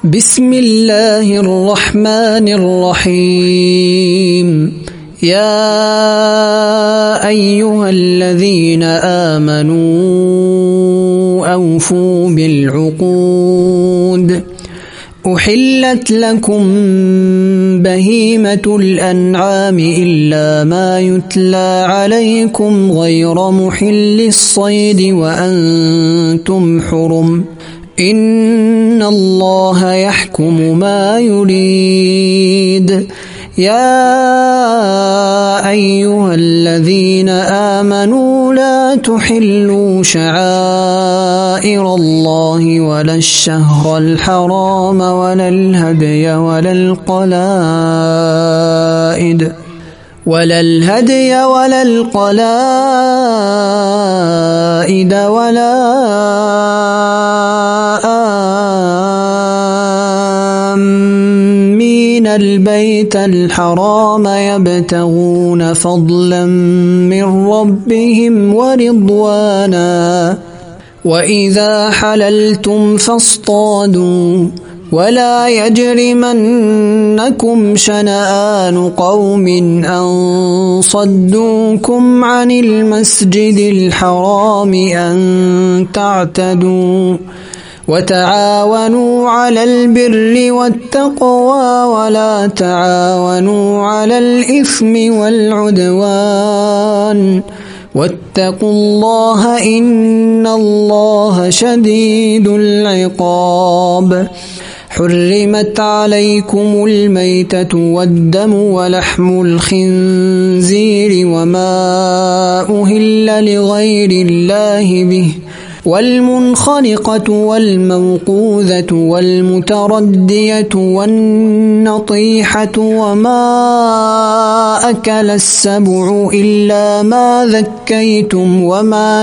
بسم الله الرحمن الرحيم. يا أيها الذين آمنوا أوفوا بالعقود. أحلت لكم بهيمة الأنعام إلا ما يتلى عليكم غير محل الصيد وأنتم حرم. إن الله يحكم ما يريد. يا أيها الذين آمنوا لا تحلوا شعائر الله ولا الشهر الحرام ولا الهدي ولا القلائد ولا آمين البيت الحرام يبتغون فضلا من ربهم ورضوانا. وإذا حللتم فاصطادوا ولا يجرمنكم شنآن قوم أن صدوكم عن المسجد الحرام أن تعتدوا. وتعاونوا على البر والتقوى ولا تعاونوا على الإثم والعدوان. واتقوا الله إن الله شديد العقاب. حرمت عليكم الميتة والدم ولحم الخنزير وما أهل لغير الله به والمنخنقة والموقوذة والمتردية والنطيحة وما أكل السبع إلا ما ذكيتم وما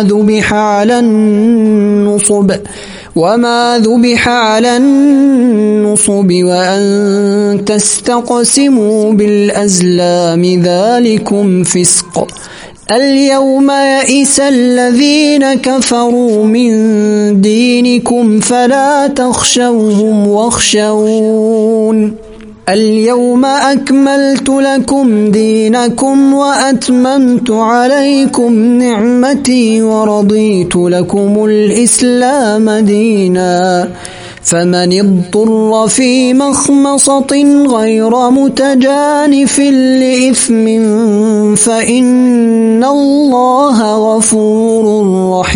ذبح على النصب وأن تستقسموا بالأزلام ذلكم فسق. اليوم يئس الذين كفروا من دينكم فلا تخشوهم واخشون. اليوم أكملت لكم دينكم وأتممت عليكم نعمتي ورضيت لكم الإسلام دينا. فمن اضطر في مخمصة غير متجانف لإثم فإن الله غفور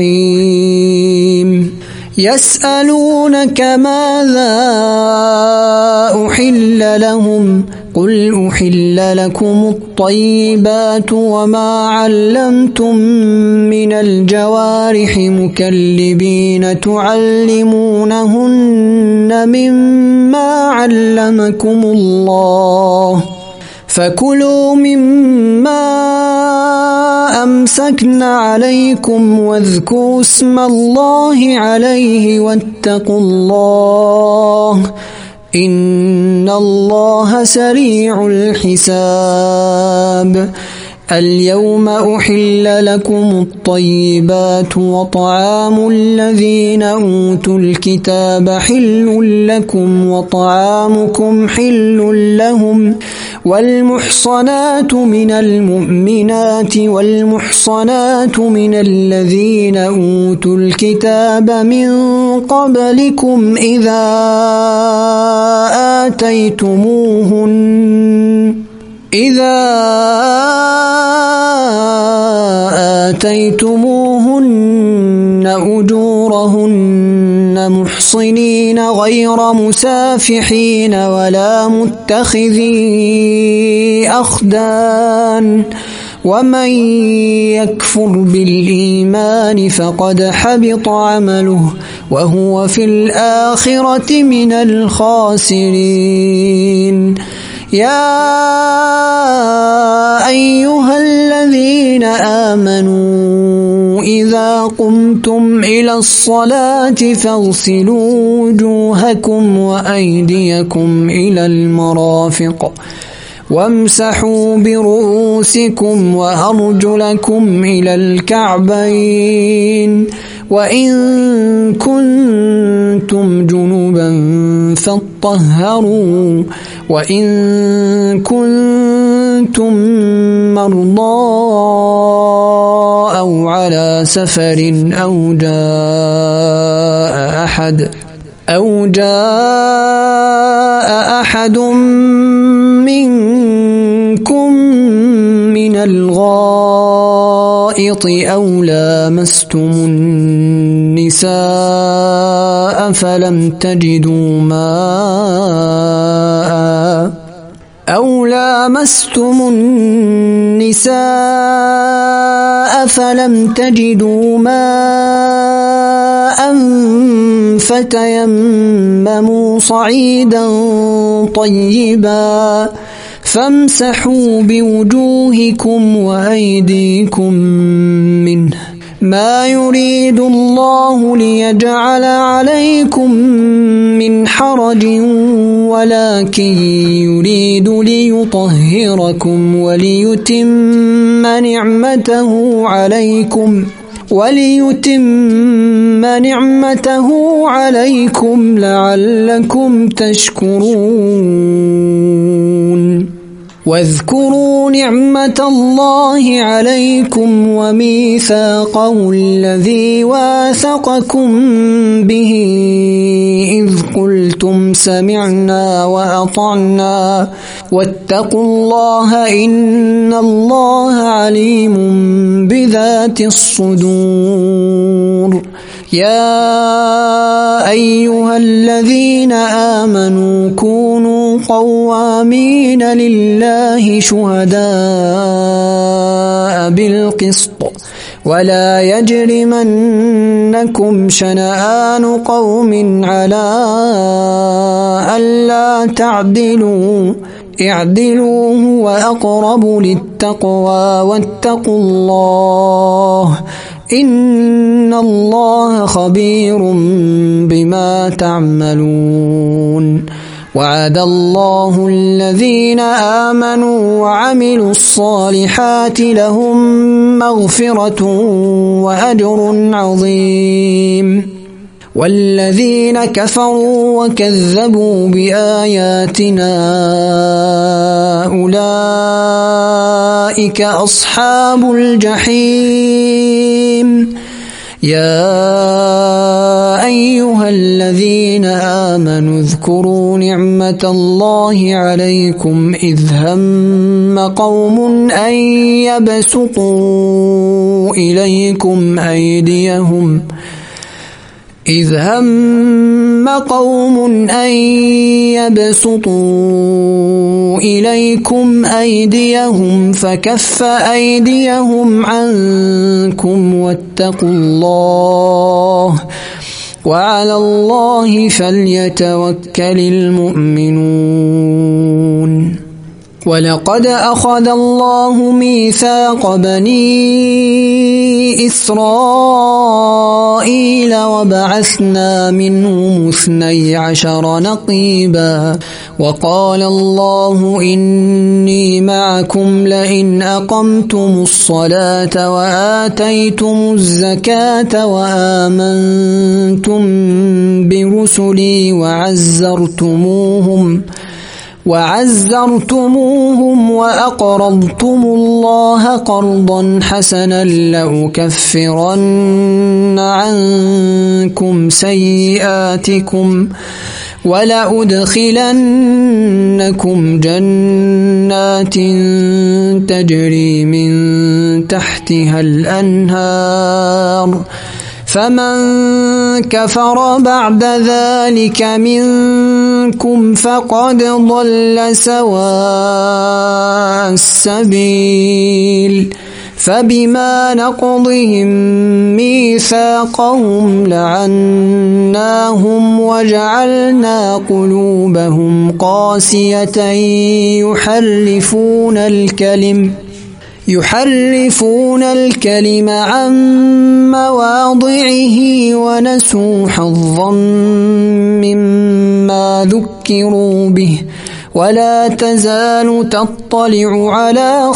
رحيم. يسألونك ماذا أحل لهم قل أحل لكم الطيبات وما علمتم من الجوارح مكلبين تعلمونهن مما علمكم الله فكلوا مما أمسكن عليكم واذكروا اسم الله عليه واتقوا الله إن الله سريع الحساب. اليوم أحل لكم الطيبات وطعام الذين أوتوا الكتاب حل لكم وطعامكم حل لهم والمحصنات من المؤمنات والمحصنات من الذين أوتوا الكتاب من قبلكم إذا آتيتموهن أجورهن محصنين غير مسافحين ولا متخذي أخدان. ومن يكفر بالإيمان فقد حبط عمله وهو في الآخرة من الخاسرين. يا أيها الذين آمنوا إذا قمتم إلى الصلاة فاغسلوا وجوهكم وأيديكم إلى المرافق وامسحوا برؤوسكم وأرجلكم إلى الكعبين وإن كنتم جنبا فاطهروا وإن كنتم مرضى أو على سفر أو جاء أحد منكم من الغائط أو لامستم النساء فلم تجدوا ماء فتيمموا صعيدا طيبا فامسحوا بوجوهكم وأيديكم منه ما يريد الله ليجعل عليكم من حرج ولكن يريد ليطهركم وليتم نعمته عليكم لعلكم تشكرون واذكروا نعمة الله عليكم وميثاقه الذي واثقكم به إذ قلتم سمعنا وأطعنا واتقوا الله إن الله عليم بذات الصدور يا أيها الذين آمنوا كونوا قوامين لله شهداء بالقسط ولا يجرمنكم شنآن قوم على ألا تعدلوا اعدلوا هو أقرب للتقوى واتقوا الله إن الله خبير بما تعملون وعد الله الذين آمنوا وعملوا الصالحات لهم مغفرة وأجر عظيم والذين كفروا وكذبوا بآياتنا أولئك أصحاب الجحيم يا أيها الذين آمنوا اذكروا نعمة الله عليكم إذ هم قوم أن يبسطوا إليكم أيديهم فكف أيديهم عنكم واتقوا الله وعلى الله فليتوكل المؤمنون ولقد أخذ الله ميثاق بني إسرائيل وبعثنا منهم 12 نقيبا وقال الله إني معكم لئن أقمتم الصلاة وآتيتم الزكاة وآمنتم برسلي وعزرتموهم وأقرضتم الله قرضا حسنا لأكفرن عنكم سيئاتكم ولأدخلنكم جنات تجري من تحتها الأنهار فمن كفر بعد ذلك منكم فقد ضل سواء السبيل فبما نقضهم ميثاقهم لعناهم وجعلنا قلوبهم قاسية يحرفون الكلم عن مواضعه ونسوا حظا مما ذكروا به ولا تزال تطلع على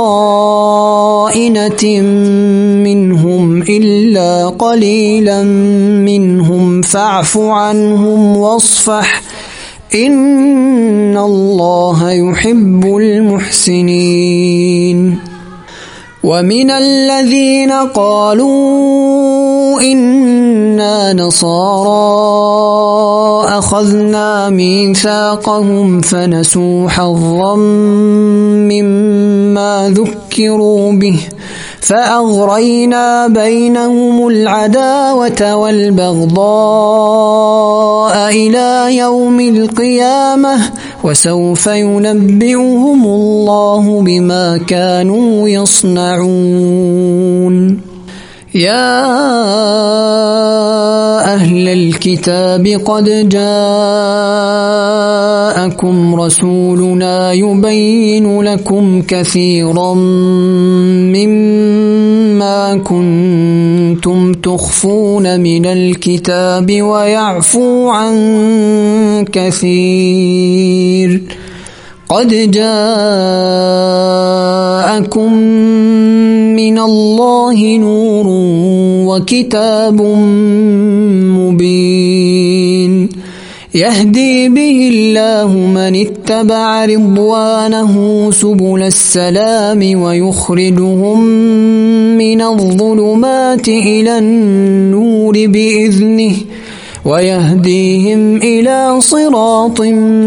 خائنة منهم إلا قليلا منهم فاعف عنهم واصفح إن الله يحب المحسنين. ومن الذين قالوا إنا نصارى أخذنا ميثاقهم فنسوا حظا مما ذكروا به فأغرينا بينهم العداوة والبغضاء إلى يوم القيامة وسوف ينبئهم الله بما كانوا يصنعون. يا أهل الكتاب قد جاءكم رسولنا يبين لكم كثيرا مما كنتم تخفون من الكتاب ويعفو عن كثير. قد جاءكم من الله نور وكتاب مبين يهدي به الله من اتبع رضوانه سبل السلام ويخرجهم من الظلمات إلى النور بإذنه ويهديهم إلى صراط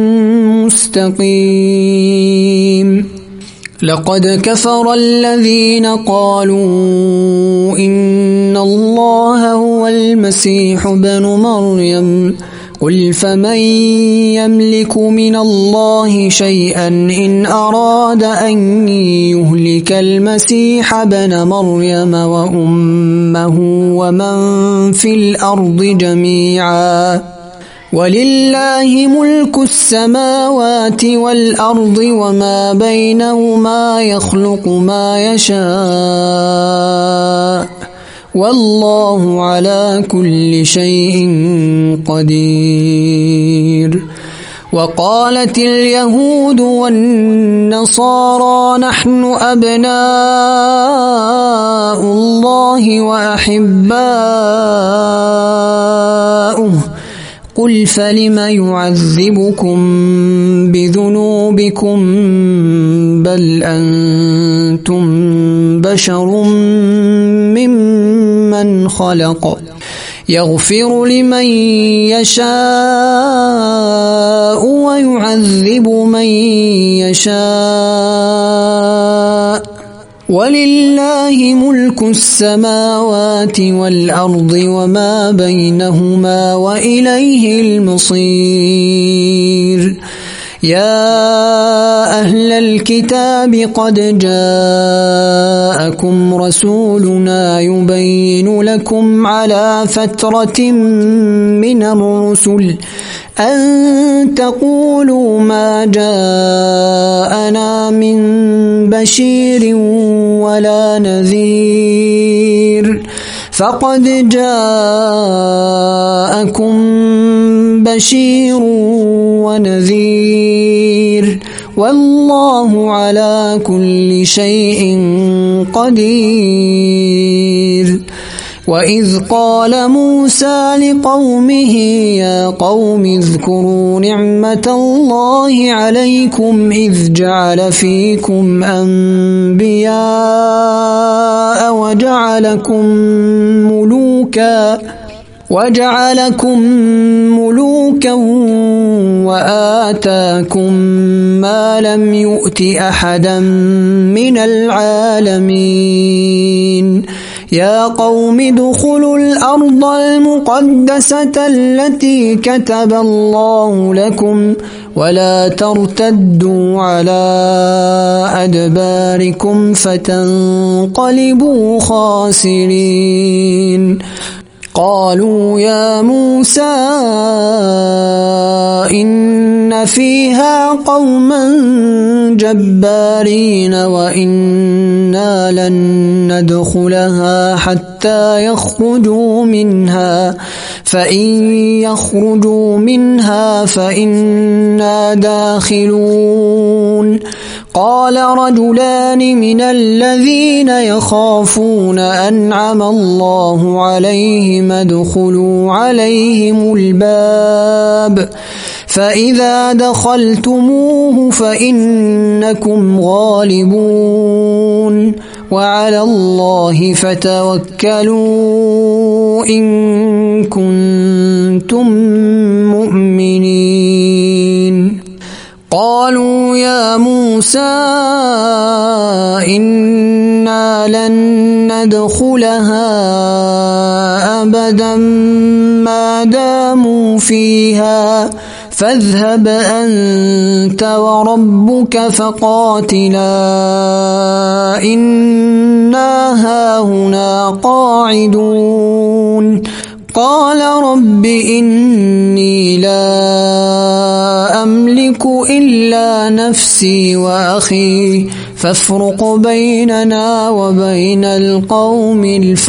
مستقيم. لقد كفر الذين قالوا إن الله هو المسيح ابن مريم قل فمن يملك من الله شيئا إن أراد أن يهلك المسيح ابن مريم وأمه ومن في الأرض جميعا ولله ملك السماوات والأرض وما بينهما يخلق ما يشاء والله على كل شيء قدير. وقالت اليهود والنصارى نحن أبناء الله وأحباؤه قل فلم يعذبكم بذنوبكم بل أنتم بشر ممن خلق يغفر لمن يشاء ويعذب من يشاء ولله ملك السماوات والأرض وما بينهما وإليه المصير. يا أهل الكتاب قد جاءكم رسولنا يبين لكم على فترة من الرسل أن تقولوا ما جاءنا من بشير ولا نذير فقد جاءكم بشير ونذير والله على كل شيء قدير. وإذ قال موسى لقومه يا قوم اذكروا نعمة الله عليكم إذ جعل فيكم أنبياء وجعلكم ملوكا وآتاكم ما لم يؤت أحدا من العالمين. يا قوم ادخلوا الأرض المقدسة التي كتب الله لكم ولا ترتدوا على أدباركم فتنقلبوا خاسرين. قالوا يا موسى إن فيها قوما جبارين وإنا لن ندخلها حتى حتى يخرجوا منها فإن يخرجوا منها فإنا داخلون قال رجلان من الذين يخافون أنعم الله عليهم ادخلوا عليهم الباب فإذا دخلتموه فإنكم غالبون وعلى الله فتوكلوا إن كنتم مؤمنين قالوا يا موسى إنا لن ندخلها أبدا ما داموا فيها فاذهب أنت وربك فقاتلا إنا هاهنا قاعدون قال رب إني لا أملك إلا نفسي وأخي فافرق بيننا وبين القوم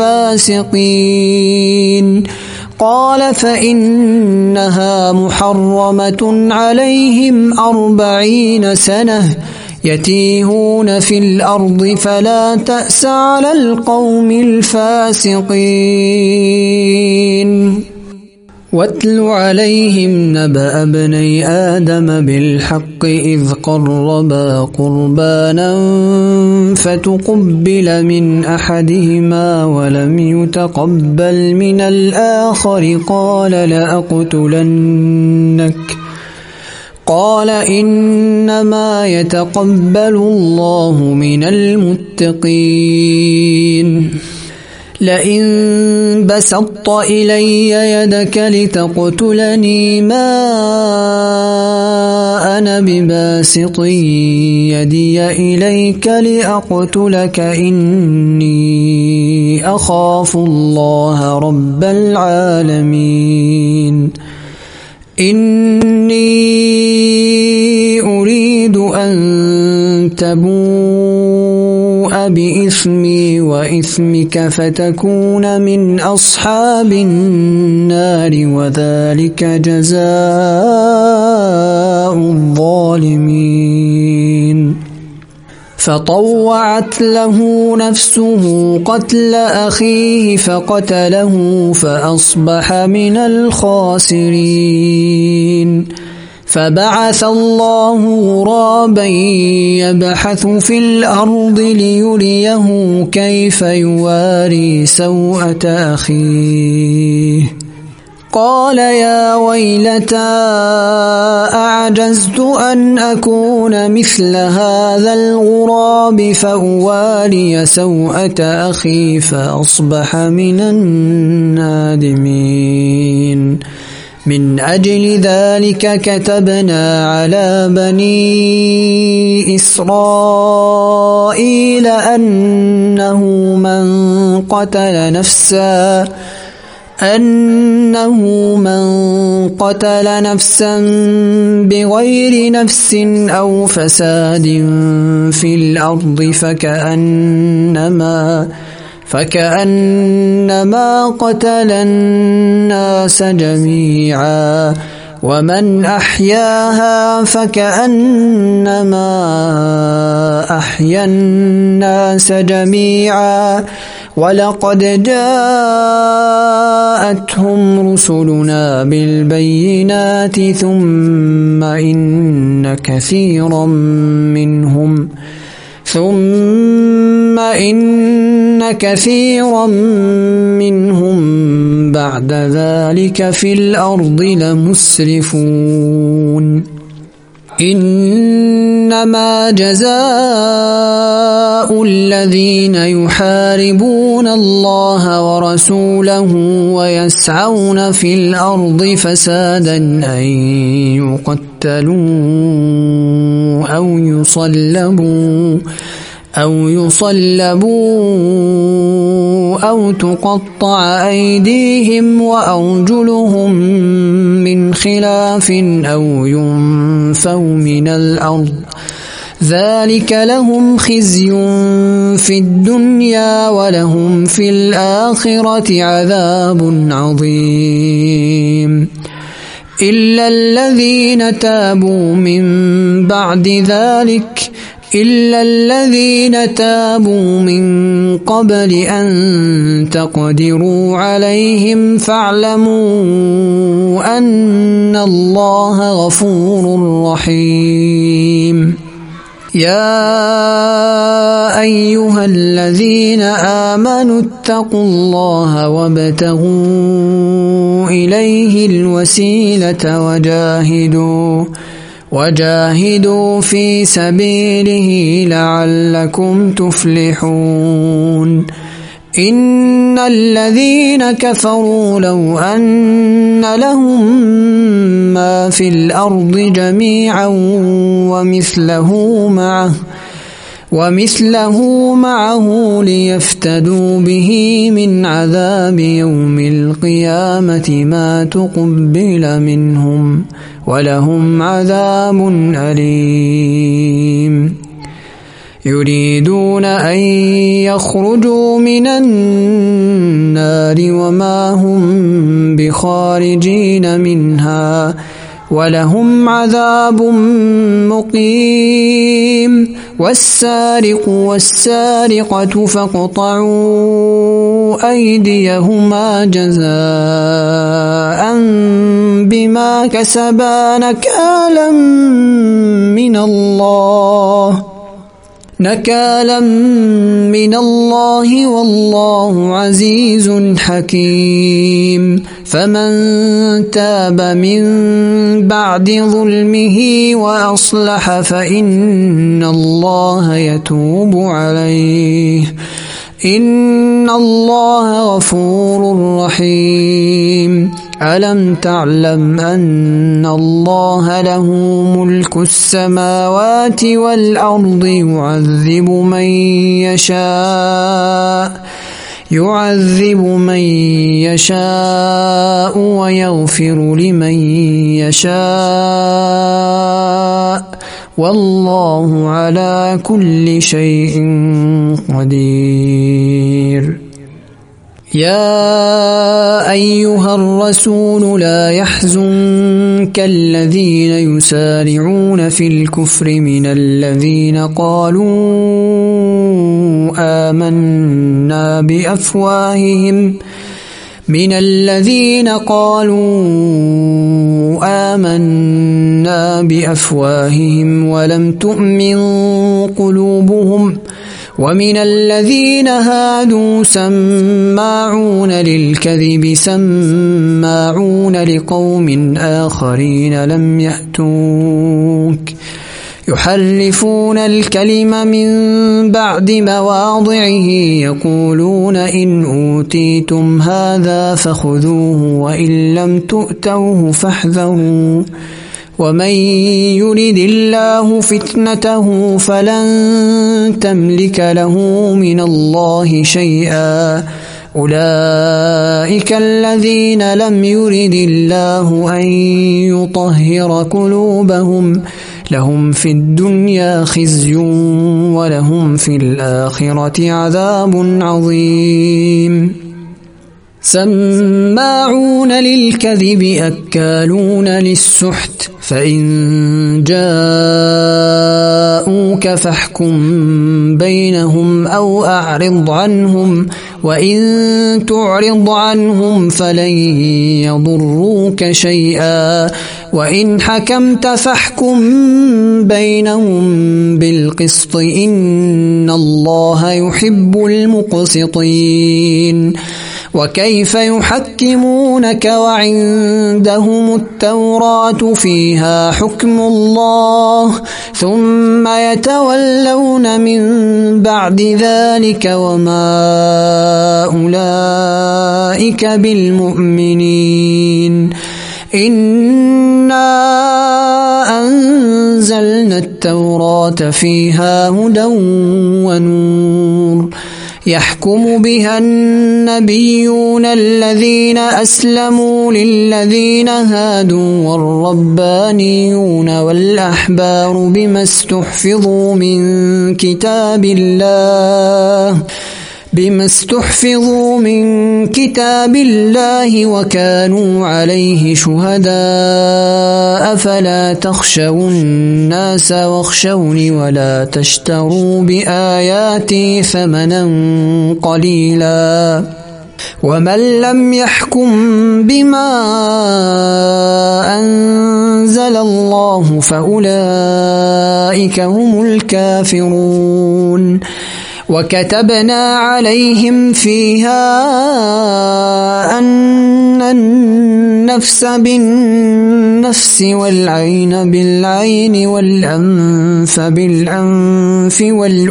الفاسقين قال فإنها محرمة عليهم 40 سنة يتيهون في الأرض فلا تأس على القوم الفاسقين واتل عليهم نبأ ابني آدم بالحق إذ قربا قربانا فتقبل من أحدهما ولم يتقبل من الآخر قال لأقتلنك قال إنما يتقبل الله من المتقين لئن بسطت إلي يدك لتقتلني ما أنا بباسط يدي إليك لأقتلك إني أخاف الله رب العالمين إني أريد أن تبوء بإثمي وإثمك فتكون من أصحاب النار وذلك جزاء الظالمين فطوعت له نفسه قتل أخيه فقتله فأصبح من الخاسرين فبعث الله غرابا يبحث في الأرض ليريه كيف يواري سوءة أخيه قال يا ويلتى أعجزت أن أكون مثل هذا الغراب فأواري سوءة أخي فأصبح من النادمين من أجل ذلك كتبنا على بني إسرائيل أنه من قتل نفسا بغير نفس أو فساد في الأرض فكأنما قتل الناس جميعا ومن أحياها فكأنما أحيا الناس جميعا ولقد جاءتهم رسلنا بالبينات ثم إن كثيرا منهم بعد ذلك في الأرض لمسرفون إنما جزاء الذين يحاربون الله ورسوله ويسعون في الأرض فسادا أن يقتلوا أو يصلبوا أو تقطع أيديهم وأرجلهم من خلاف أو ينفوا من الأرض ذلك لهم خزي في الدنيا ولهم في الآخرة عذاب عظيم إلا الذين تابوا من قبل أن تقدروا عليهم فاعلموا أن الله غفور رحيم يا أيها الذين آمنوا اتقوا الله وابتغوا إليه الوسيلة وجاهدوا في سبيله لعلكم تفلحون إن الذين كفروا لو أن لهم ما في الأرض جميعا ومثله معه ليفتدوا به من عذاب يوم القيامة ما تقبل منهم ولهم عذاب أليم يريدون أن يخرجوا من النار وما هم بخارجين منها ولهم عذاب مقيم والسارق والسارقة فاقطعوا أيديهما جزاء بما كسبا نكالا من الله والله عزيز حكيم فمن تاب من بعد ظلمه وأصلح فإن الله يتوب عليه إن الله غفور رحيم ألم تعلم أن الله له ملك السماوات والأرض يعذب من يشاء ويغفر لمن يشاء والله على كل شيء قدير يا أيها الرسول لا يحزنك الذين يسارعون في الكفر من الذين قالوا آمنا بأفواههم ولم تؤمن قلوبهم ومن الذين هادوا سماعون للكذب سماعون لقوم آخرين لم يأتوك يحرفون الكلم من بعد مواضعه يقولون إن أوتيتم هذا فخذوه وإن لم تؤتوه فاحذروا ومن يرد الله فتنته فلن تملك له من الله شيئا أولئك الذين لم يرد الله أن يطهر قلوبهم لهم في الدنيا خزي ولهم في الآخرة عذاب عظيم سماعون للكذب أكالون للسحت فإن جاءوك فاحكم بينهم أو أعرض عنهم وإن تعرض عنهم فلن يضروك شيئا وإن حكمت فاحكم بينهم بالقسط إن الله يحب المقسطين وكيف يحكمونك وعندهم التوراة فيها حكم الله ثم يتولون من بعد ذلك وما أولئك بالمؤمنين إنا أنزلنا التوراة فيها هدى ونور يحكم بها النبيون الذين أسلموا للذين هادوا والربانيون والأحبار بما استحفظوا من كتاب الله وكانوا عليه شهداء فلا تخشوا الناس واخشوني ولا تشتروا بآياتي ثمنا قليلا ومن لم يحكم بما أنزل الله فأولئك هم الكافرون وكتبنا عليهم فيها أن النفس بالنفس والعين بالعين والأنف بالأنف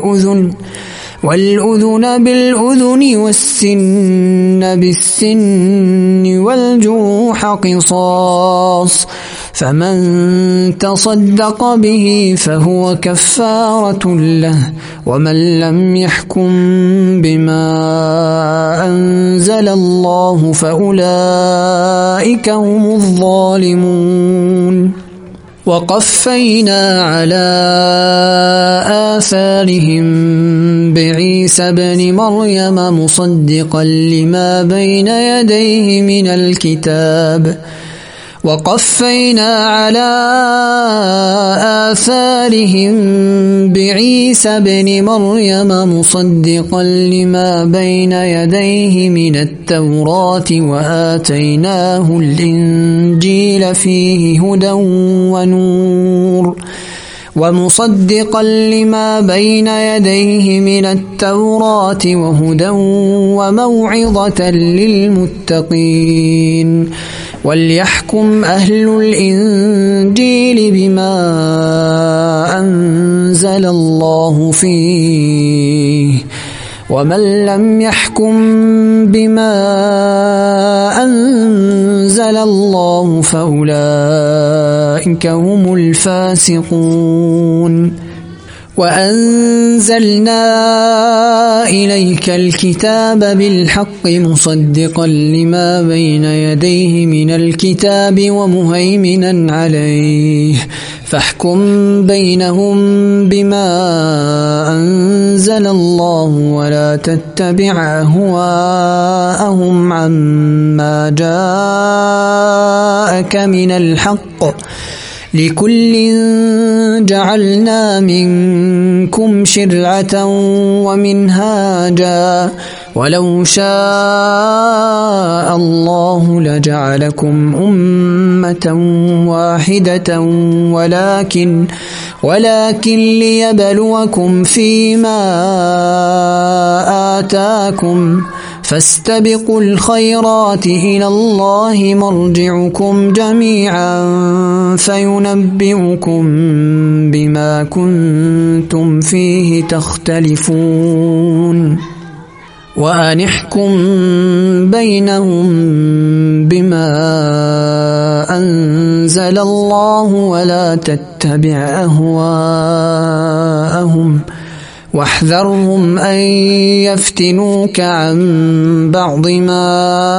والأذن بالأذن والسن بالسن والجروح قصاص فمن تصدق به فهو كفارة له ومن لم يحكم بما أنزل الله فأولئك هم الظالمون وقفينا على آثارهم بعيسى ابن مريم مصدقا لما بين يديه من الكتاب التوراة وآتيناه الإنجيل فيه هدى ونور ومصدقا لما بين يديه من التوراة وهدى وموعظة للمتقين وليحكم أهل الإنجيل بما أنزل الله فيه ومن لم يحكم بما أنزل الله فأولئك هم الفاسقون وأنزلنا إليك الكتاب بالحق مصدقا لما بين يديه من الكتاب ومهيمنا عليه فاحكم بينهم بما أنزل الله ولا تتبع أهواءهم عما جاءك من الحق لكل جعلنا منكم شرعة ومنهاجا ولو شاء الله لجعلكم أمة واحدة ولكن ليبلوكم فيما آتاكم فاستبقوا الخيرات إلى الله مرجعكم جميعا فينبئكم بما كنتم فيه تختلفون وأن احكم بينهم بما أنزل الله ولا تتبع أهواءهم واحذرهم أن يفتنوك عن بعض ما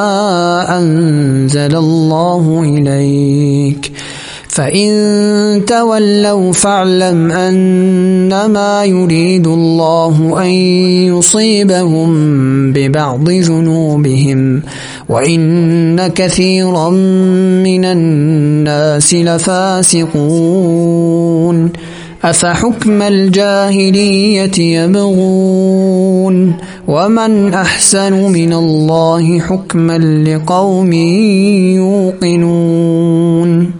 أنزل الله إليك فإن تولوا فاعلم أنما يريد الله أن يصيبهم ببعض ذنوبهم وإن كثيرا من الناس لفاسقون أفحكم الجاهلية يبغون ومن أحسن من الله حكما لقوم يوقنون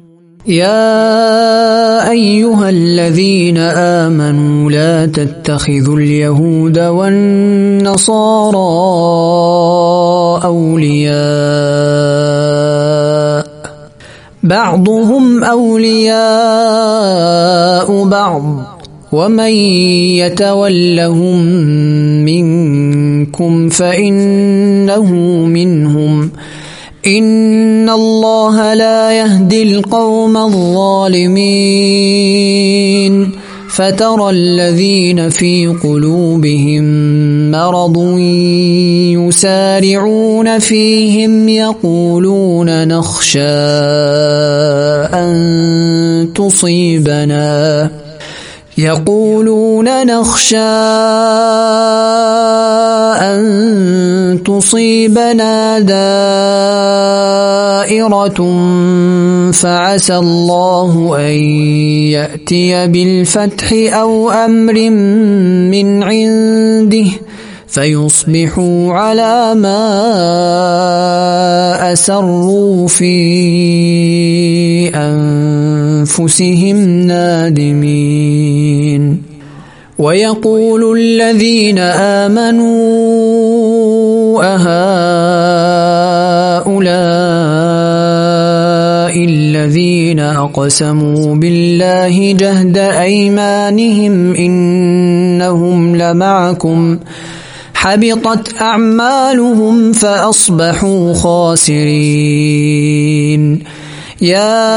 يا أيها الذين آمنوا لا تتخذوا اليهود والنصارى أولياء بعضهم أولياء بعض ومن يتولهم منكم فإنه منهم إن الله لا يهدي القوم الظالمين فترى الذين في قلوبهم مرض يسارعون فيهم يقولون نخشى أن تصيبنا دائرة فعسى الله أن يأتي بالفتح أو أمر من عنده فيصبحوا على ما أسروا في أنفسهم نادمين. ويقول الذين آمنوا أهؤلاء الذين أقسموا بالله جهد أيمانهم إنهم لمعكم حبطت أعمالهم فأصبحوا خاسرين. يا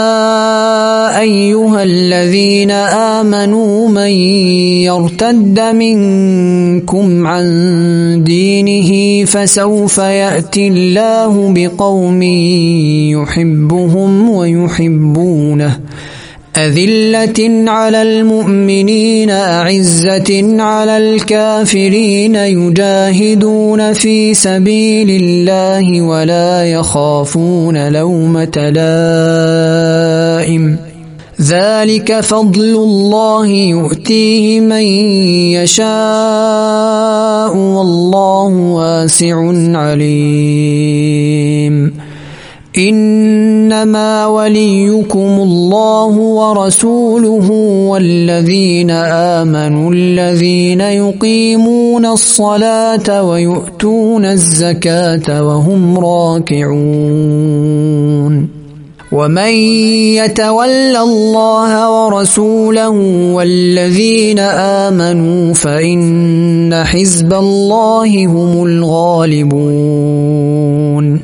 أيها الذين آمنوا من يرتد منكم عن دينه فسوف يأتي الله بقوم يحبهم ويحبونه أذلة على المؤمنين أعزة على الكافرين يجاهدون في سبيل الله ولا يخافون لومة لائم ذلك فضل الله يؤتيه من يشاء والله واسع عليم. إنما وليكم الله ورسوله والذين آمنوا الذين يقيمون الصلاة ويؤتون الزكاة وهم راكعون. ومن يتول الله ورسوله والذين آمنوا فإن حزب الله هم الغالبون.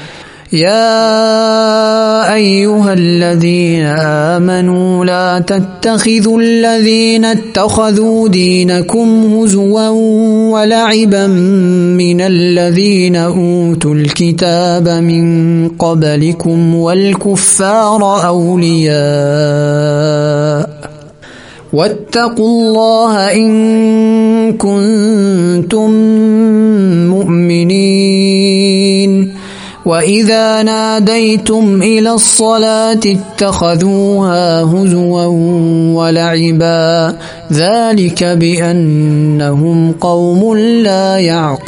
يا أيها الذين آمنوا لا تتخذوا الذين اتخذوا دينكم هزوا ولعبا من الذين أوتوا الكتاب من قبلكم والكفار أولياء واتقوا الله إن كنتم مؤمنين. وإذا ناديتم إلى الصلاة اتخذوها هزوا ولعبا ذلك بأنهم قوم لا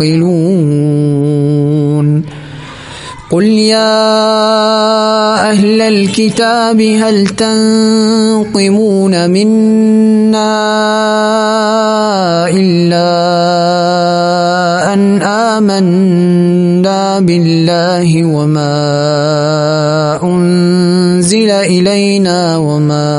يعقلون. قل يا أهل الكتاب هل تنقمون منا إلا أن آمنا بالله وما أنزل إلينا وما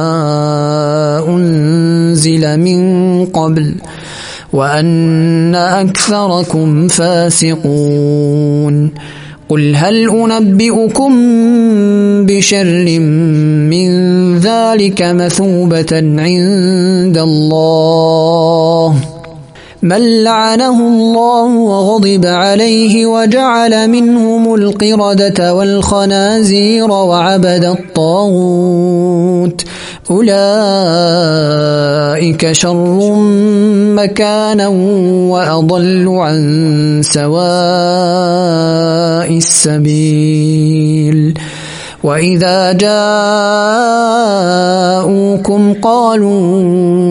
أنزل من قبل وأن أكثركم فاسقون. قل هل أنبئكم بشر من ذلك مثوبة عند الله من لعنه الله وغضب عليه وجعل منهم القردة والخنازير وعبد الطاغوت أولئك شر مكانا وأضل عن سواء السبيل. وإذا جاءوكم قالوا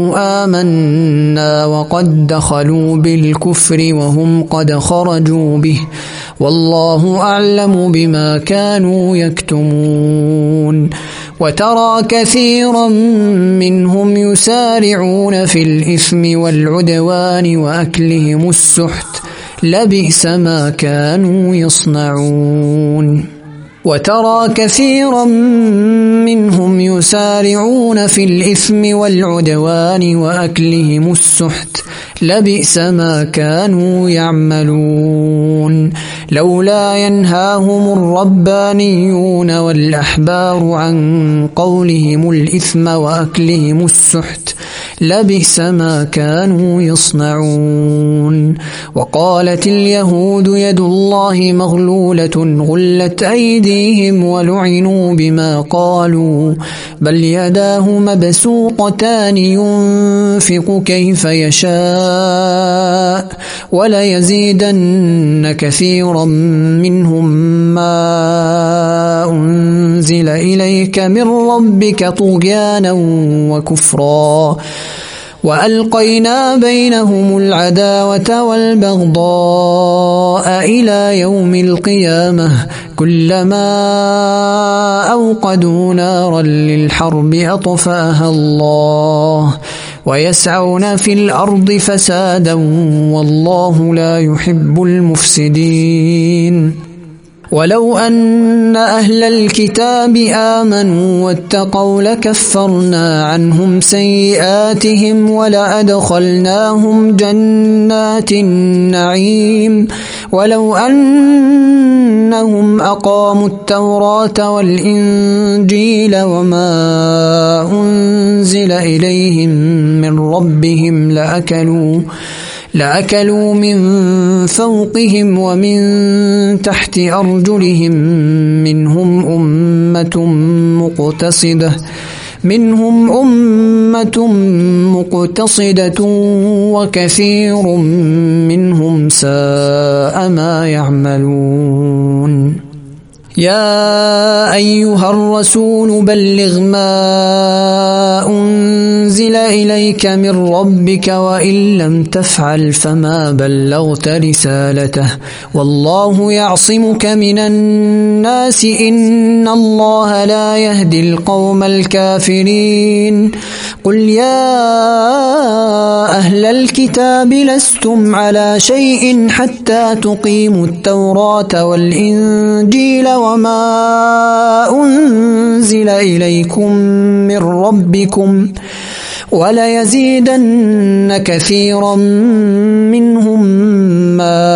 آمنا وقد دخلوا بالكفر وهم قد خرجوا به والله أعلم بما كانوا يكتمون. وترى كثيرا منهم يسارعون في الإثم والعدوان وأكلهم السحت لبئس ما كانوا يصنعون. وترى كثيرا منهم يسارعون في الإثم والعدوان وأكلهم السحت لبئس ما كانوا يعملون. لولا ينهاهم الربانيون والأحبار عن قولهم الإثم وأكلهم السحت لبئس ما كانوا يصنعون. وقالت اليهود يد الله مغلولة غلت أيديهم ولعنوا بما قالوا بل يداه مبسوطتان ينفق كيف يشاء وليزيدن كثيرا منهم ما أنزل إليك من ربك طغيانا وكفرا وألقينا بينهم العداوة والبغضاء إلى يوم القيامة كلما أوقدوا نارا للحرب أطفأها الله ويسعون في الأرض فسادا والله لا يحب المفسدين. ولو أن أهل الكتاب آمنوا واتقوا لكفرنا عنهم سيئاتهم ولأدخلناهم جنات النعيم ولو أنهم أقاموا التوراة والإنجيل وما أنزل إليهم من ربهم لأكلوا من فوقهم ومن تحت أرجلهم منهم أمة مقتصدة وكثير منهم ساء ما يعملون. يا أيها الرسول بلغ ما أنزل إليك من ربك وإن لم تفعل فما بلغت رسالته والله يعصمك من الناس إن الله لا يهدي القوم الكافرين. قل يا أهل الكتاب لستم على شيء حتى تقيموا التوراة والإنجيل وما أنزل إليكم من ربكم وليزيدن كثيرا منهم ما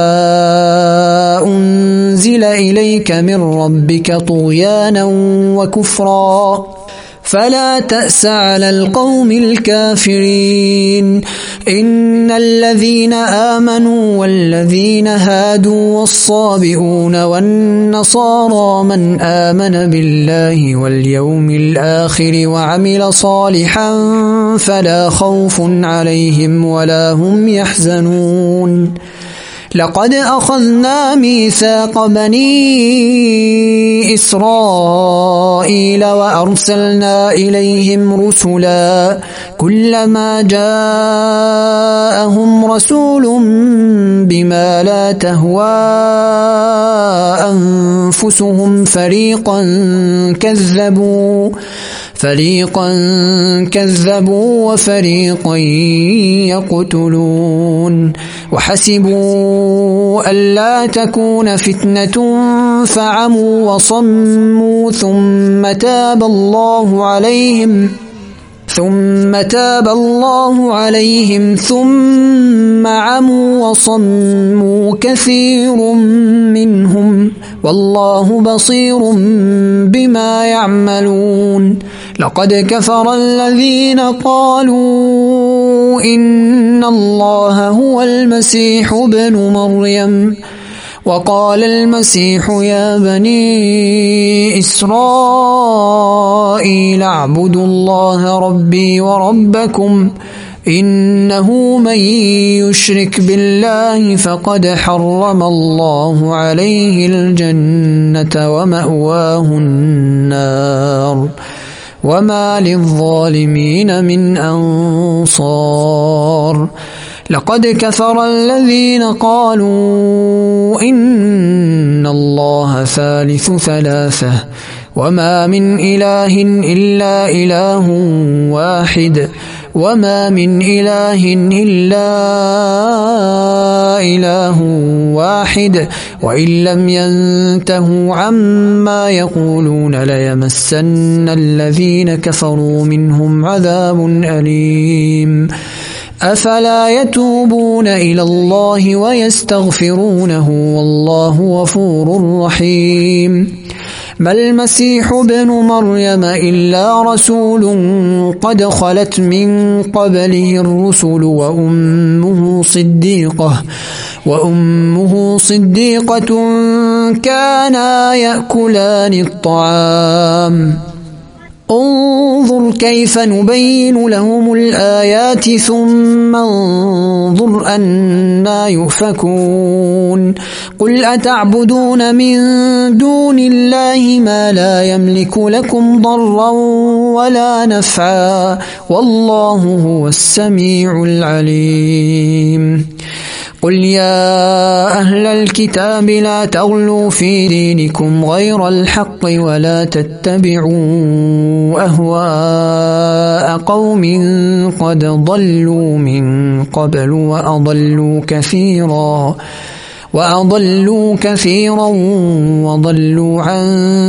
أنزل إليك من ربك طغيانا وكفرا فلا تأس على القوم الكافرين. إن الذين آمنوا والذين هادوا والصابئون والنصارى من آمن بالله واليوم الآخر وعمل صالحا فلا خوف عليهم ولا هم يحزنون. لقد أخذنا ميثاق بني إسرائيل وأرسلنا إليهم رسلا كلما جاءهم رسول بما لا تهوى أنفسهم فريقا كذبوا وفريقا يقتلون. وحسبوا ألا تكون فتنة فعموا وصموا ثم تاب الله عليهم ثم عموا وصموا كثير منهم والله بصير بما يعملون. لقد كفر الذين قالوا إن الله هو المسيح ابن مريم وقال المسيح يا بني إسرائيل اعبدوا الله ربي وربكم إنه من يشرك بالله فقد حرم الله عليه الجنة ومأواه النار وما للظالمين من أنصار. لقد كفر الذين قالوا إن الله ثالث ثلاثة وما من إله إلا إله واحد وما من إله إلا إله واحد وإن لم ينتهوا عما يقولون ليمسن الذين كفروا منهم عذاب أليم. أفلا يتوبون إلى الله ويستغفرونه والله غفور رحيم. ما المسيح ابن مريم إلا رسول قد خلت من قبله الرسل وأمه صديقة كانا يأكلان الطعام انظر كيف نبين لهم الآيات ثم انظر أنا يؤفكون قل أتعبدون من دون الله ما لا يملك لكم ضرا ولا نفعا والله هو السميع العليم قل يا أهل الكتاب لا تغلوا في دينكم غير الحق ولا تتبعوا أهواء قوم قد ضلوا من قبل وأضلوا كثيرا وضلوا عن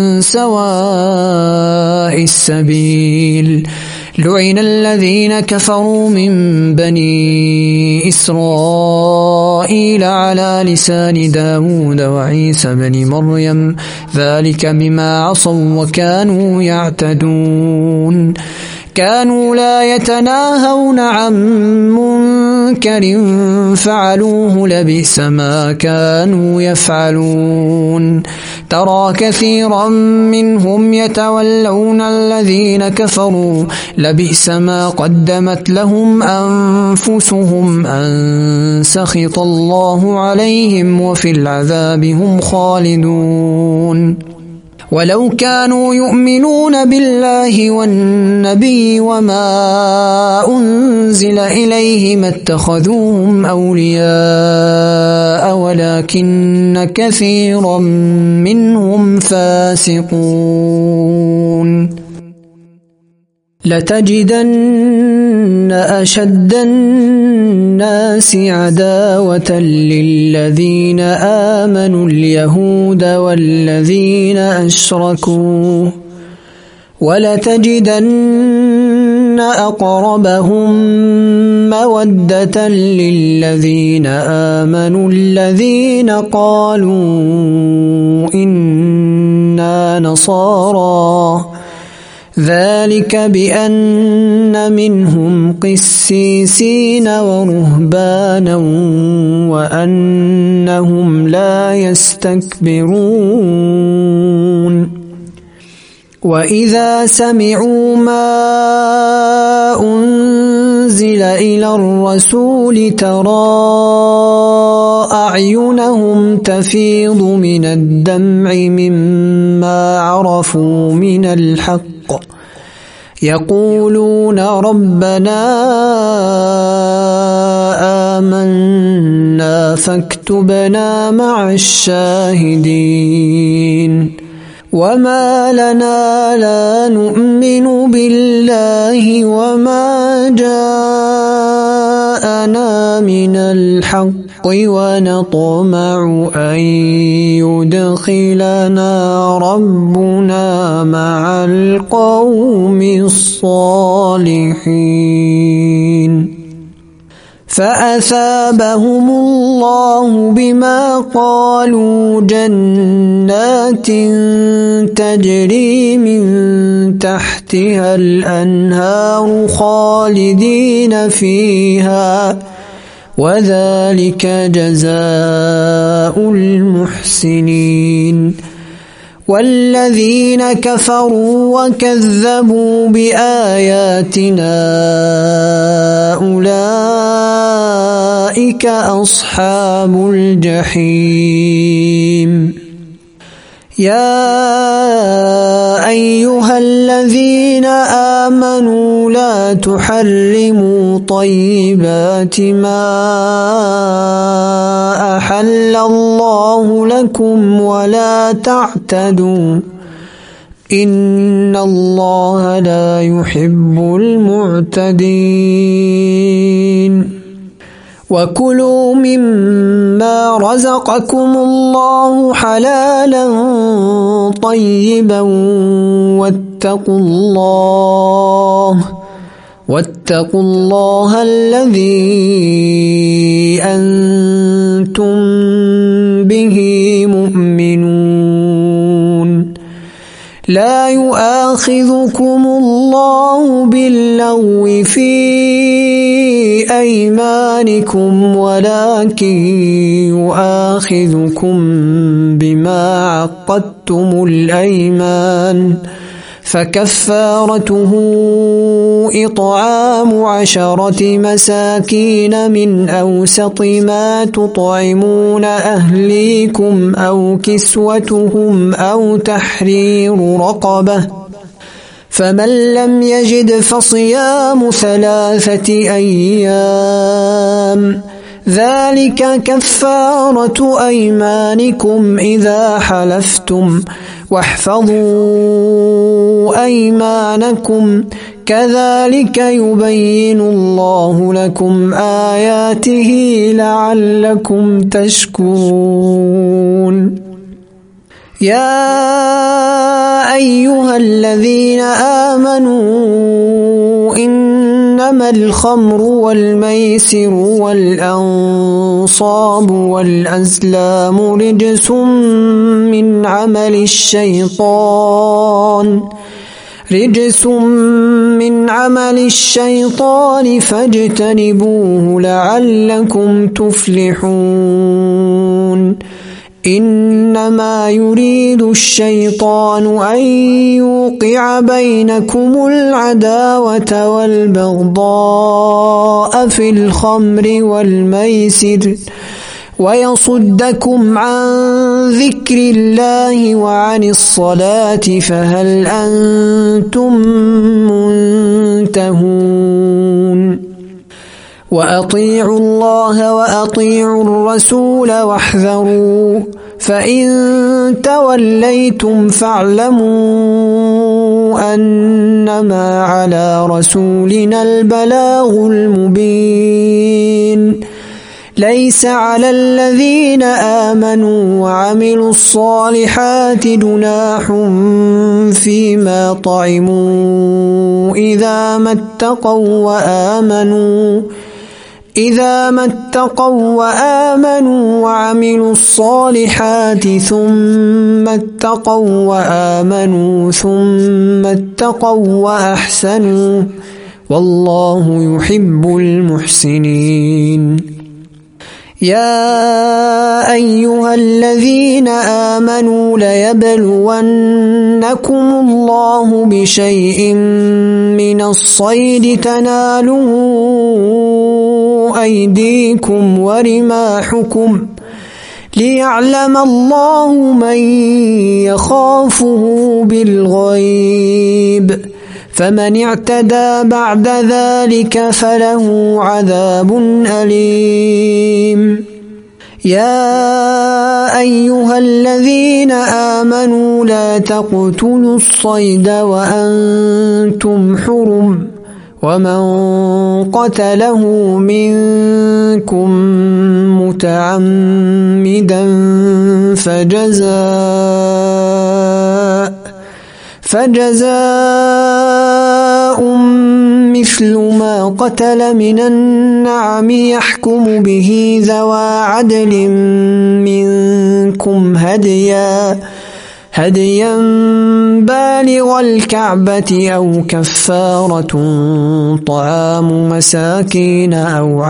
سواء السبيل لعن الذين كفروا من بني إسرائيل على لسان داود وعيسى بن مريم ذلك بما عصوا وكانوا يعتدون كانوا لا يتناهون عن منكر فعلوه لبئس ما كانوا يفعلون ترى كثيرا منهم يتولون الذين كفروا لبئس ما قدمت لهم أنفسهم أن سخط الله عليهم وفي العذاب هم خالدون ولو كانوا يؤمنون بالله والنبي وما أنزل إليه ما اتخذوهم أولياء ولكن كثيرا منهم فاسقون لتجدن أشد الناس عداوة للذين آمنوا اليهود والذين أشركوا ولتجدن أقربهم مودة للذين آمنوا الذين قالوا إنا نصارى ذلك بأن منهم قسيسين ورهبانا وأنهم لا يستكبرون وإذا سمعوا ما أنزل إلى الرسول ترى أعينهم تفيض من الدمع مما عرفوا من الحق يقولون ربنا آمنا فاكتبنا مع الشاهدين وما لنا لا نؤمن بالله وما جاءنا من الحق ونطمع أن يدخلنا ربنا مع القوم الصالحين فأثابهم الله بما قالوا جنات تجري من تحتها الأنهار خالدين فيها وذلك جزاء المحسنين والذين كفروا وكذبوا بآياتنا أولئك أصحاب الجحيم يا أيها الذين آمنوا لا تحرموا طيبات ما أحل الله لكم ولا تعتدوا إن الله لا يحب المعتدين وكلوا مما رزقكم الله حلالا طيبا واتقوا الله الذي أنتم به مؤمنون لا يؤاخذكم الله باللغو في أيمانكم ولكن يؤاخذكم بما عقدتم الأيمان فكفارته إطعام 10 مساكين من أوسط ما تطعمون أهليكم أو كسوتهم أو تحرير رقبة فمن لم يجد فصيام 3 أيام ذلك كفارة أيمانكم إذا حلفتم واحفظوا أيمانكم كذلك يبين الله لكم آياته لعلكم تشكرون يا أيها الذين آمنوا إنما الخمر والميسر والأنصاب والأزلام رجس من عمل الشيطان فاجتنبوه لعلكم تفلحون إنما يريد الشيطان أن يوقع بينكم العداوة والبغضاء في الخمر والميسر ويصدكم عن ذكر الله وعن الصلاة فهل أنتم منتهون وأطيعوا الله وأطيعوا الرسول واحذروا فإن توليتم فاعلموا أنما على رسولنا البلاغ المبين ليس على الذين آمنوا وعملوا الصالحات جناح فيما طعموا إذا ما اتقوا وآمنوا وعملوا الصالحات ثم اتقوا وآمنوا ثم اتقوا وأحسنوا والله يحب المحسنين يا أيها الذين آمنوا ليبلونكم الله بشيء من الصيد تناله أيديكم ورماحكم ليعلم الله من يخافه بالغيب فمن اعتدى بعد ذلك فله عذاب أليم يا أيها الذين آمنوا لا تقتلوا الصيد وأنتم حرم ومن قتله منكم متعمدا فجزاء مثل ما قتل من النعم يحكم به ذوى عدل منكم هديا بالغ الكعبة أو كفارة طعام مساكين أو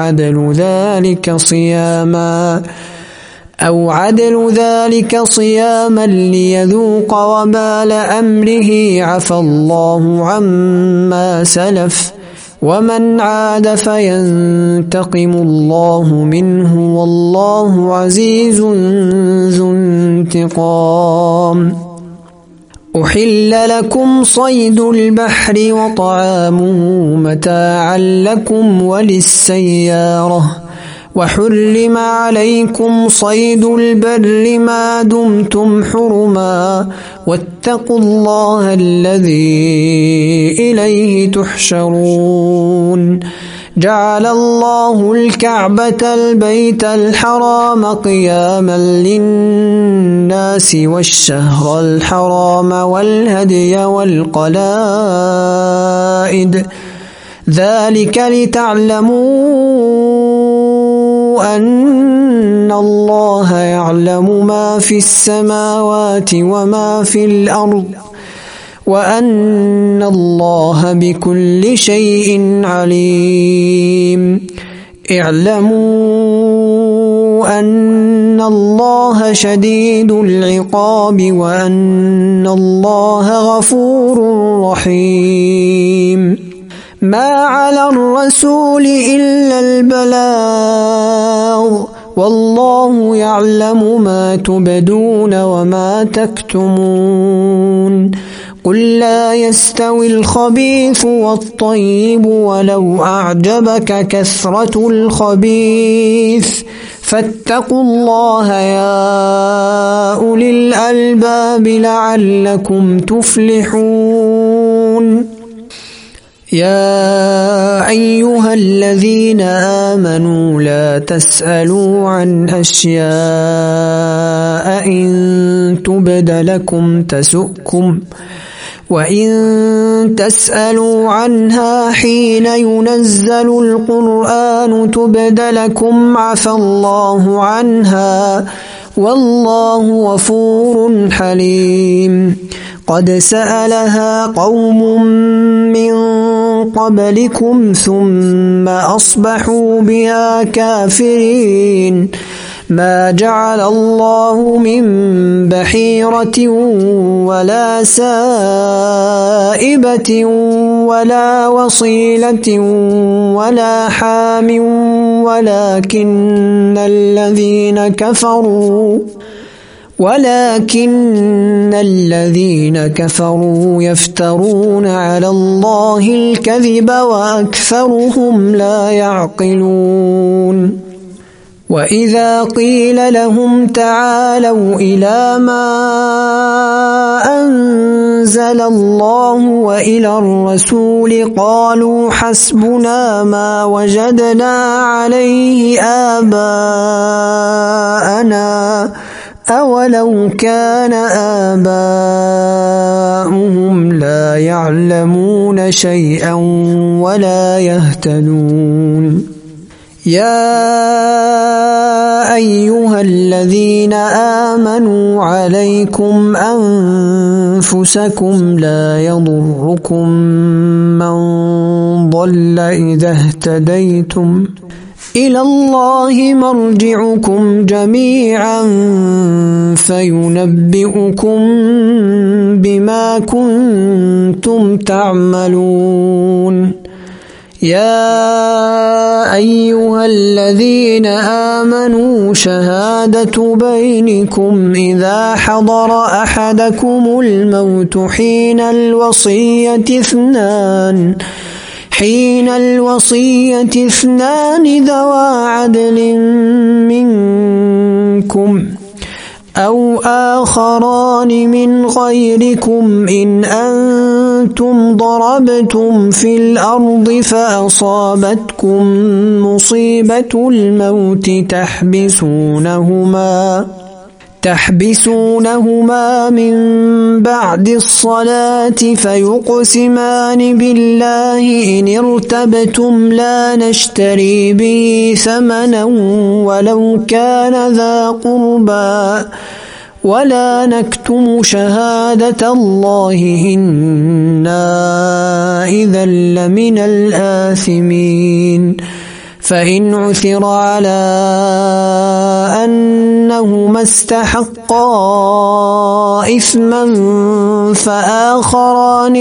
عدل ذلك صياما ليذوق وبال أمره عفى الله عما سلف ومن عاد فينتقم الله منه والله عزيز ذو انتقام أحل لكم صيد البحر وطعامه متاعا لكم وللسيارة وحرم عليكم صيد البر ما دمتم حرما واتقوا الله الذي إليه تحشرون جعل الله الكعبة البيت الحرام قياما للناس والشهر الحرام والهدي والقلائد ذلك لتعلموا أن الله يعلم ما في السماوات وما في الأرض وأن الله بكل شيء عليم اعلموا أن الله شديد العقاب وأن الله غفور رحيم ما على الرسول إلا البلاغ والله يعلم ما تبدون وما تكتمون قل لا يستوي الخبيث والطيب ولو أعجبك كثرة الخبيث فاتقوا الله يا أولي الألباب لعلكم تفلحون يا أيها الذين آمنوا لا تسألوا عن أشياء إن تبد لكم تسؤكم وإن تسألوا عنها حين ينزل القرآن تبد لكم عفى الله عنها والله غفور حليم قد سألها قوم من قبلكم ثم أصبحوا بها كافرين ما جعل الله من بحيرة ولا سائبة ولا وصيلة ولا حام ولكن الذين كفروا يفترون على الله الكذب وأكثرهم لا يعقلون وإذا قيل لهم تعالوا إلى ما أنزل الله وإلى الرسول قالوا حسبنا ما وجدنا عليه آباءنا أولو كان آباؤهم لا يعلمون شيئا ولا يهتدون يا أيها الذين آمنوا عليكم أنفسكم لا يضركم من ضل إذا اهتديتم إلى الله مرجعكم جميعا فينبئكم بما كنتم تعملون يا أيها الذين آمنوا شهادة بينكم إذا حضر أحدكم الموت حين الوصية اثنان ذوى عدل منكم أو آخران من غيركم إن أنتم ضربتم في الأرض فأصابتكم مصيبة الموت تحبسونهما من بعد الصلاة فيقسمان بالله إن ارتبتم لا نشتري به ثمنا ولو كان ذا قربى ولا نكتم شهادة الله إنا إذا لمن الآثمين فإن عثر على أنهما استحقا إثما فآخران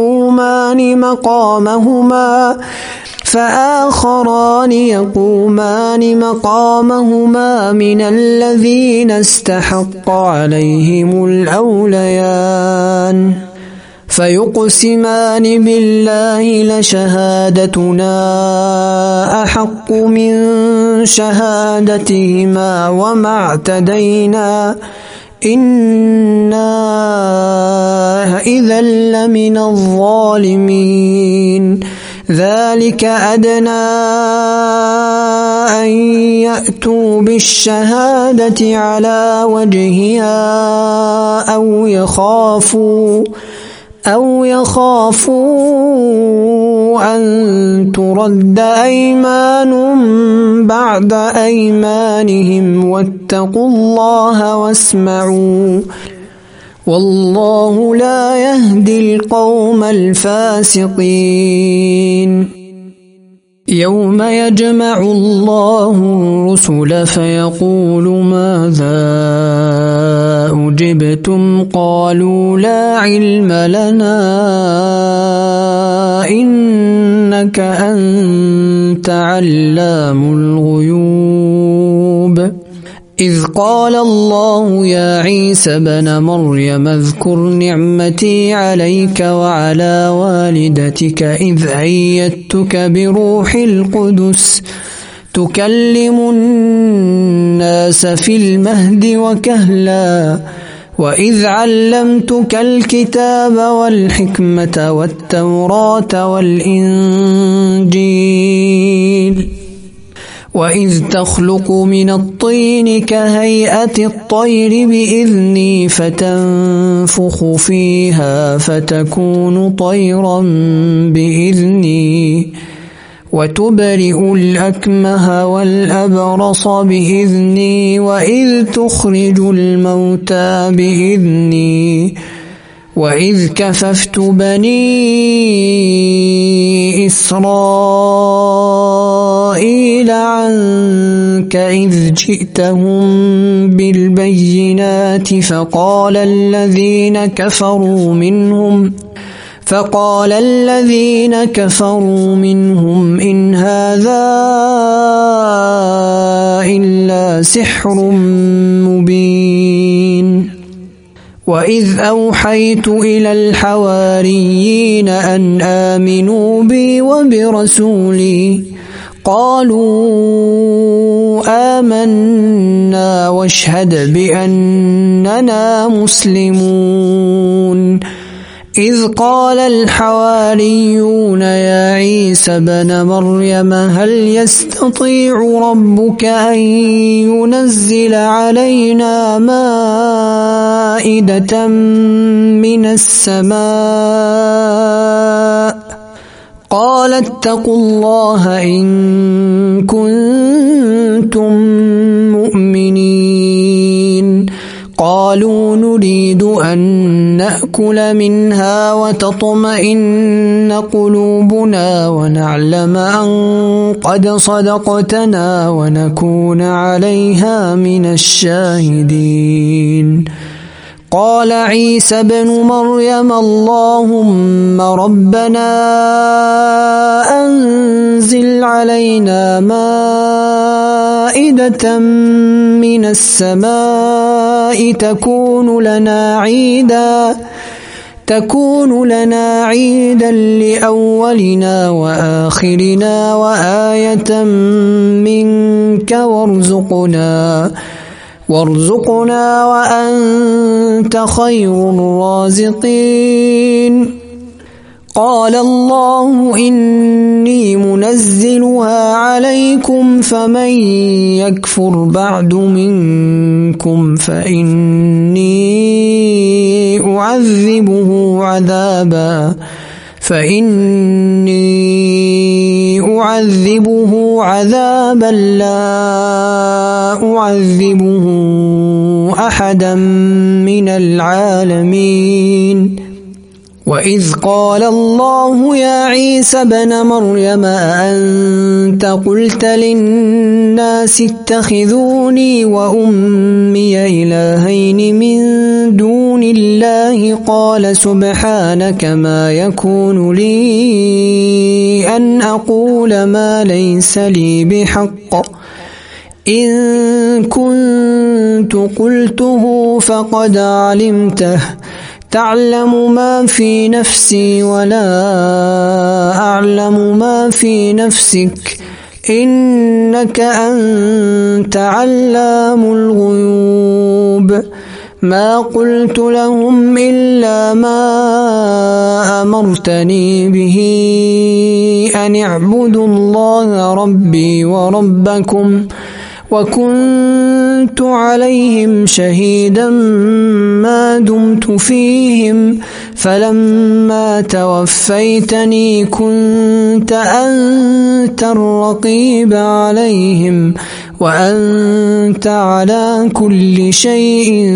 يقومان مقامهما من الذين استحق عليهم الأوليان فيقسمان بالله لشهادتنا أحق من شهادتهما وما اعتدينا إنا إذا لمن الظالمين ذلك أدنى أن يأتوا بالشهادة على وجهها أو يخافوا أن ترد أيمان بعد أيمانهم واتقوا الله والله لا يهدي القوم الفاسقين يوم يجمع الله الرسل فيقول ماذا أجبتم قالوا لا علم لنا إنك أنت علام الغيوب إذ قال الله يا عيسى بن مريم اذكر نعمتي عليك وعلى والدتك إذ أيدتك بروح القدس تكلم الناس في المهد وكهلا وإذ علمتك الكتاب والحكمة والتوراة والإنجيل وإذ تخلق من الطين كهيئة الطير بإذني فتنفخ فيها فتكون طيرا بإذني وتبرئ الأكمه والأبرص بإذني وإذ تخرج الموتى بإذني وإذ كففت بني إسرائيل عنك إذ جئتهم بالبينات فقال الذين كفروا منهم إن هذا إلا سحر مبين وإذ أوحيت إلى الحواريين أن آمنوا بي وبرسولي قالوا آمنا واشهد بأننا مسلمون إذ قال الحواريون يا عيسى بن مريم هل يستطيع ربك أن ينزل علينا مائدة من السماء قال اتقوا الله إن كنتم مؤمنين قالوا نريد أن نأكل منها وتطمئن قلوبنا ونعلم أن قد صدقتنا ونكون عليها من الشاهدين قال عيسى بن مريم اللهم ربنا أنزل علينا مائدة من السماء تكون لنا عيدا لأولنا وآخرنا وآية منك وارزقنا وأنت خير الرازقين قال الله إني منزلها عليكم فمن يكفر بعد منكم فإني أعذبه عذابا لا أعذبه أحدا من العالمين وإذ قال الله يا عيسى بن مريم أأنت قلت للناس اتخذوني وأمي إلهين من دون الله قال سبحانك ما يكون لي أن أقول ما ليس لي بحق إن كنت قلته فقد علمته تعلم ما في نفسي ولا أعلم ما في نفسك إنك أنت علام الغيوب ما قلت لهم إلا ما أمرتني به أن اعبدوا الله ربي وربكم وكنت عليهم شهيدا ما دمت فيهم فلما توفيتني كنت أنت الرقيب عليهم وأنت على كل شيء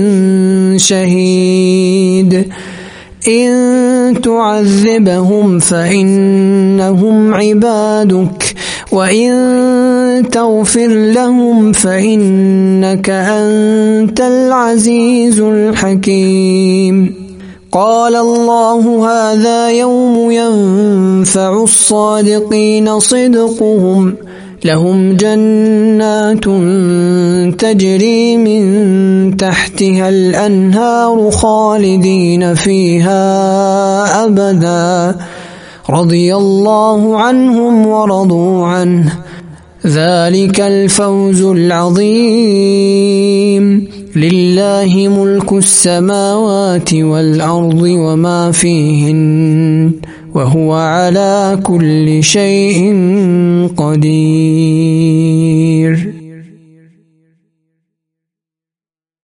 شهيد إن تعذبهم فإنهم عبادك وإن تغفر لهم فإنك أنت العزيز الحكيم قال الله هذا يوم ينفع الصادقين صدقهم لهم جنات تجري من تحتها الأنهار خالدين فيها أبدا رضي الله عنهم ورضوا عنه ذلك الفوز العظيم لله ملك السماوات والأرض وما فيهن وهو على كل شيء قدير